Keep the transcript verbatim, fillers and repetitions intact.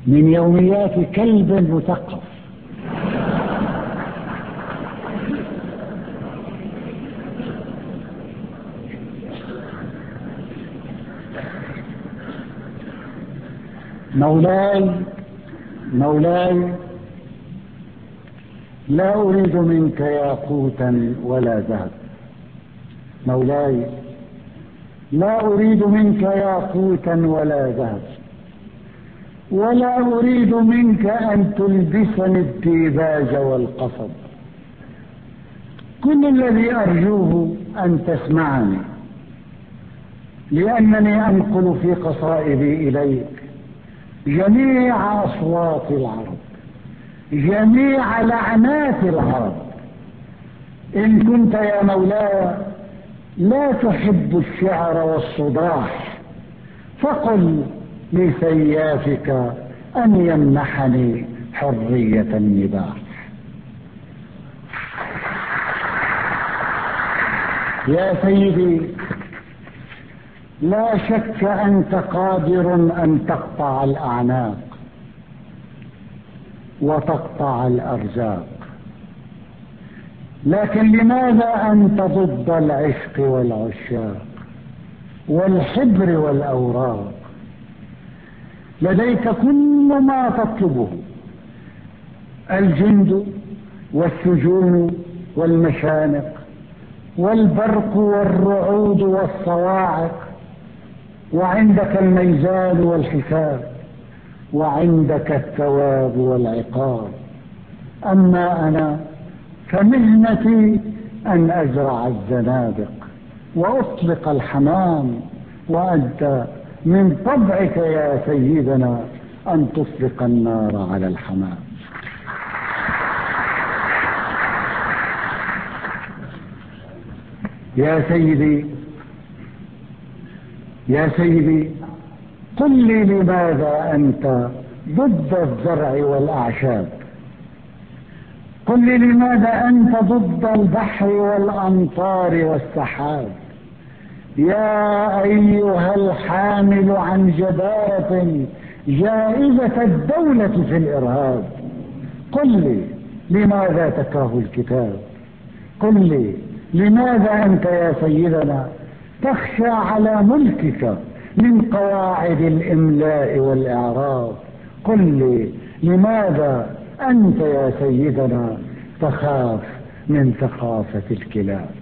من يوميات كلب مثقف. مولاي مولاي لا أريد منك ياقوتا ولا ذهب. مولاي لا أريد منك ياقوتا ولا ذهب، ولا أريد منك أن تلبسني الديباج والقصب. كل الذي أرجوه أن تسمعني، لأنني أنقل في قصائدي إليك جميع أصوات العرب، جميع لعنات العرب. إن كنت يا مولاي لا تحب الشعر والصداح، فقل لسيافك أن يمنحني حرية النباح. يا سيدي، لا شك أنت قادر أن تقطع الأعناق وتقطع الأرزاق، لكن لماذا أنت ضد العشق والعشاق والحبر والأوراق؟ لديك كل ما تطلبه: الجند والسجون والمشانق والبرق والرعود والصواعق، وعندك الميزان والحساب، وعندك الثواب والعقاب. أما أنا فمهنتي أن أزرع الزنادق وأطلق الحمام، وأنت من طبعك يا سيدنا أن تطلق النار على الحمام. يا سيدي يا سيدي قل لي لماذا أنت ضد الزرع والأعشاب؟ قل لي لماذا أنت ضد البحر والأمطار والسحاب؟ يا أيها الحامل عن جدارة جائزة الدولة في الإرهاب، قل لي لماذا تكره الكتاب؟ قل لي لماذا أنت يا سيدنا تخشى على ملكك من قواعد الإملاء والإعراب؟ قل لي لماذا أنت يا سيدنا تخاف من ثقافة الكلاب؟